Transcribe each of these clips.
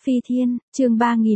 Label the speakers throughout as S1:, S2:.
S1: Phi Thiên, chương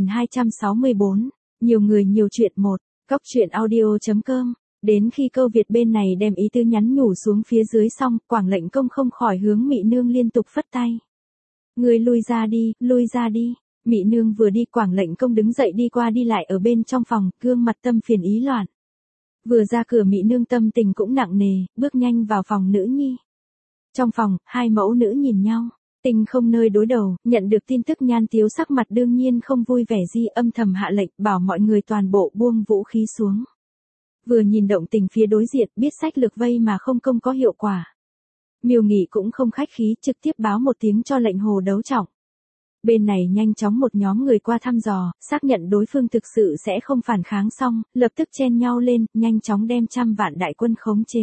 S1: 3264, nhiều người nhiều chuyện một, Cóc truyện audio.com. Đến khi Câu Việt bên này đem ý tư nhắn nhủ xuống phía dưới xong, Quảng Lệnh Công không khỏi hướng Mị Nương liên tục phất tay. Người lui ra đi, lui ra đi. Mị Nương vừa đi, Quảng Lệnh Công đứng dậy đi qua đi lại ở bên trong phòng, gương mặt tâm phiền ý loạn. Vừa ra cửa Mị Nương tâm tình cũng nặng nề, bước nhanh vào phòng nữ nhi. Trong phòng, hai mẫu nữ nhìn nhau. Tình không nơi đối đầu, nhận được tin tức Nhan Tiếu sắc mặt đương nhiên không vui vẻ gì, âm thầm hạ lệnh bảo mọi người toàn bộ buông vũ khí xuống. Vừa nhìn động tình phía đối diện, biết sách lược vây mà không công có hiệu quả. Miêu Nghị cũng không khách khí, trực tiếp báo một tiếng cho lệnh Hồ Đấu Trọng. Bên này nhanh chóng một nhóm người qua thăm dò, xác nhận đối phương thực sự sẽ không phản kháng xong, lập tức chen nhau lên, nhanh chóng đem 100 vạn đại quân khống chế.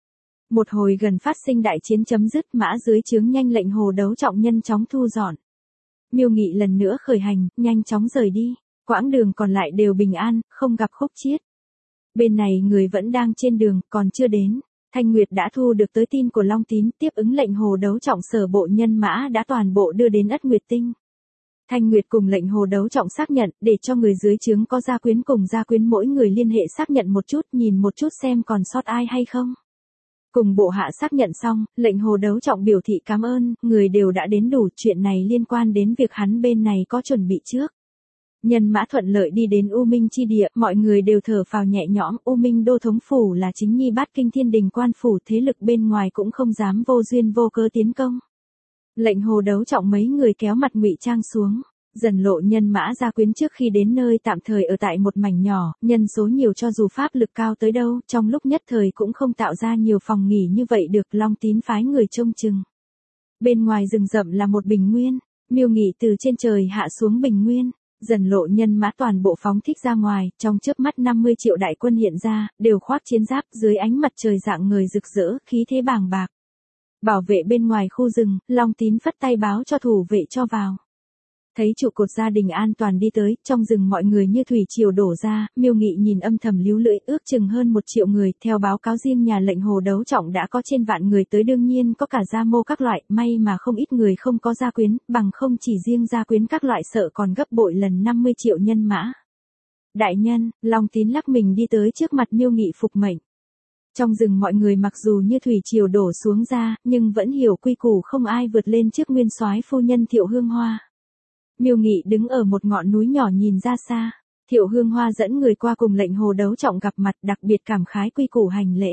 S1: Một hồi gần phát sinh đại chiến chấm dứt, mã dưới trướng nhanh lệnh Hồ Đấu Trọng nhanh chóng thu dọn. Miêu Nghị lần nữa khởi hành, nhanh chóng rời đi, quãng đường còn lại đều bình an, không gặp khúc chiết. Bên này người vẫn đang trên đường, còn chưa đến. Thanh Nguyệt đã thu được tới tin của Long Tín, tiếp ứng lệnh Hồ Đấu Trọng sở bộ nhân mã đã toàn bộ đưa đến Ất Nguyệt Tinh. Thanh Nguyệt cùng lệnh Hồ Đấu Trọng xác nhận, để cho người dưới trướng có gia quyến cùng gia quyến mỗi người liên hệ xác nhận một chút, nhìn một chút xem còn sót ai hay không. Cùng bộ hạ xác nhận xong, lệnh Hồ Đấu Trọng biểu thị cảm ơn, người đều đã đến đủ, chuyện này liên quan đến việc hắn bên này có chuẩn bị trước. Nhân mã thuận lợi đi đến U Minh chi địa, mọi người đều thở phào nhẹ nhõm, U Minh đô thống phủ là chính nhi bát kinh thiên đình quan phủ, thế lực bên ngoài cũng không dám vô duyên vô cớ tiến công. Lệnh Hồ Đấu Trọng mấy người kéo mặt ngụy trang xuống, dần lộ nhân mã gia quyến trước khi đến nơi tạm thời ở tại một mảnh nhỏ, nhân số nhiều cho dù pháp lực cao tới đâu, trong lúc nhất thời cũng không tạo ra nhiều phòng nghỉ như vậy được. Long Tín phái người trông chừng. Bên ngoài rừng rậm là một bình nguyên, Miêu Nghị từ trên trời hạ xuống bình nguyên. Dần lộ nhân mã toàn bộ phóng thích ra ngoài, trong chớp mắt 50 triệu đại quân hiện ra, đều khoác chiến giáp, dưới ánh mặt trời dạng người rực rỡ, khí thế bàng bạc. Bảo vệ bên ngoài khu rừng, Long Tín phất tay báo cho thủ vệ cho vào. Thấy trụ cột gia đình an toàn đi tới, trong rừng mọi người như thủy triều đổ ra, Miêu Nghị nhìn âm thầm líu lưỡi, ước chừng hơn 1 triệu người, theo báo cáo riêng nhà lệnh Hồ Đấu Trọng đã có trên vạn người tới, đương nhiên có cả gia mô các loại, may mà không ít người không có gia quyến, bằng không chỉ riêng gia quyến các loại sợ còn gấp bội lần 50 triệu nhân mã. Đại nhân, Long Tín lắc mình đi tới trước mặt Miêu Nghị phục mệnh. Trong rừng mọi người mặc dù như thủy triều đổ xuống ra, nhưng vẫn hiểu quy củ, không ai vượt lên trước nguyên soái phu nhân Thiệu Hương Hoa. Miêu Nghị đứng ở một ngọn núi nhỏ nhìn ra xa, Thiệu Hương Hoa dẫn người qua cùng lệnh Hồ Đấu Trọng gặp mặt, đặc biệt cảm khái quy củ hành lễ.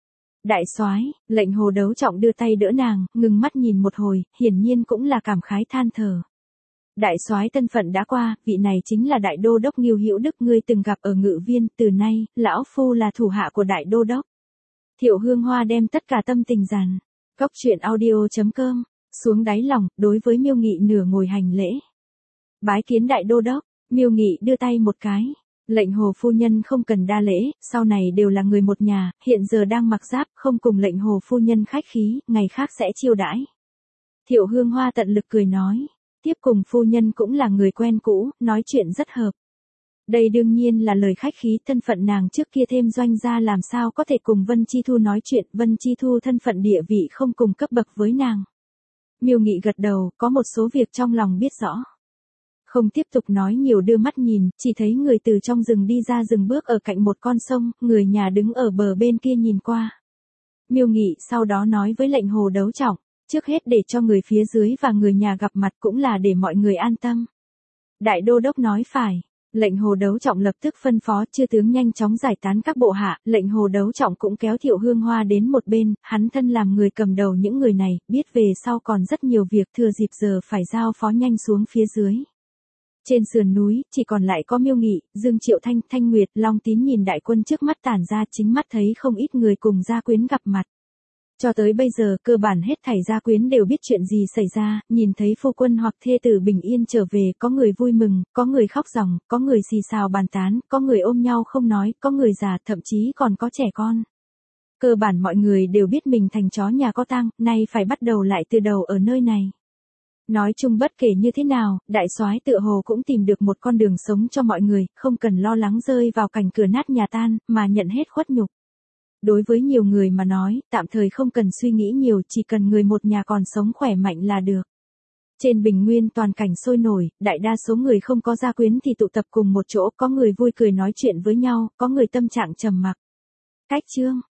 S1: Đại soái, lệnh Hồ Đấu Trọng đưa tay đỡ nàng, ngừng mắt nhìn một hồi, hiển nhiên cũng là cảm khái than thở. Đại soái thân phận đã qua, vị này chính là đại đô đốc Ngưu Hữu Đức, ngươi từng gặp ở Ngự Viên, từ nay, lão phu là thủ hạ của đại đô đốc. Thiệu Hương Hoa đem tất cả tâm tình dàn, Cóc truyện audio.com, xuống đáy lòng, đối với Miêu Nghị nửa ngồi hành lễ. Bái kiến đại đô đốc, Miêu Nghị đưa tay một cái. Lệnh Hồ phu nhân không cần đa lễ, sau này đều là người một nhà, hiện giờ đang mặc giáp, không cùng lệnh Hồ phu nhân khách khí, ngày khác sẽ chiêu đãi. Thiệu Hương Hoa tận lực cười nói, tiếp cùng phu nhân cũng là người quen cũ, nói chuyện rất hợp. Đây đương nhiên là lời khách khí, thân phận nàng trước kia thêm doanh gia làm sao có thể cùng Vân Chi Thu nói chuyện, Vân Chi Thu thân phận địa vị không cùng cấp bậc với nàng. Miêu Nghị gật đầu, có một số việc trong lòng biết rõ. Không tiếp tục nói nhiều, đưa mắt nhìn, chỉ thấy người từ trong rừng đi ra, rừng bước ở cạnh một con sông, người nhà đứng ở bờ bên kia nhìn qua. Miêu Nghị sau đó nói với lệnh Hồ Đấu Trọng, trước hết để cho người phía dưới và người nhà gặp mặt cũng là để mọi người an tâm. Đại đô đốc nói phải. Lệnh Hồ Đấu Trọng lập tức phân phó chư tướng nhanh chóng giải tán các bộ hạ, lệnh Hồ Đấu Trọng cũng kéo Thiệu Hương Hoa đến một bên, hắn thân làm người cầm đầu những người này, biết về sau còn rất nhiều việc, thừa dịp giờ phải giao phó nhanh xuống phía dưới. Trên sườn núi, chỉ còn lại có Miêu Nghị, Dương Triệu Thanh, Thanh Nguyệt, Long Tín nhìn đại quân trước mắt tản ra, chính mắt thấy không ít người cùng gia quyến gặp mặt. Cho tới bây giờ, cơ bản hết thảy gia quyến đều biết chuyện gì xảy ra, nhìn thấy phu quân hoặc thê tử bình yên trở về, có người vui mừng, có người khóc ròng, có người xì xào bàn tán, có người ôm nhau không nói, có người già, thậm chí còn có trẻ con. Cơ bản mọi người đều biết mình thành chó nhà có tang, nay phải bắt đầu lại từ đầu ở nơi này. Nói chung bất kể như thế nào, đại soái tựa hồ cũng tìm được một con đường sống cho mọi người, không cần lo lắng rơi vào cảnh cửa nát nhà tan, mà nhận hết khuất nhục. Đối với nhiều người mà nói, tạm thời không cần suy nghĩ nhiều, chỉ cần người một nhà còn sống khỏe mạnh là được. Trên bình nguyên toàn cảnh sôi nổi, đại đa số người không có gia quyến thì tụ tập cùng một chỗ, có người vui cười nói chuyện với nhau, có người tâm trạng trầm mặc. Cách chương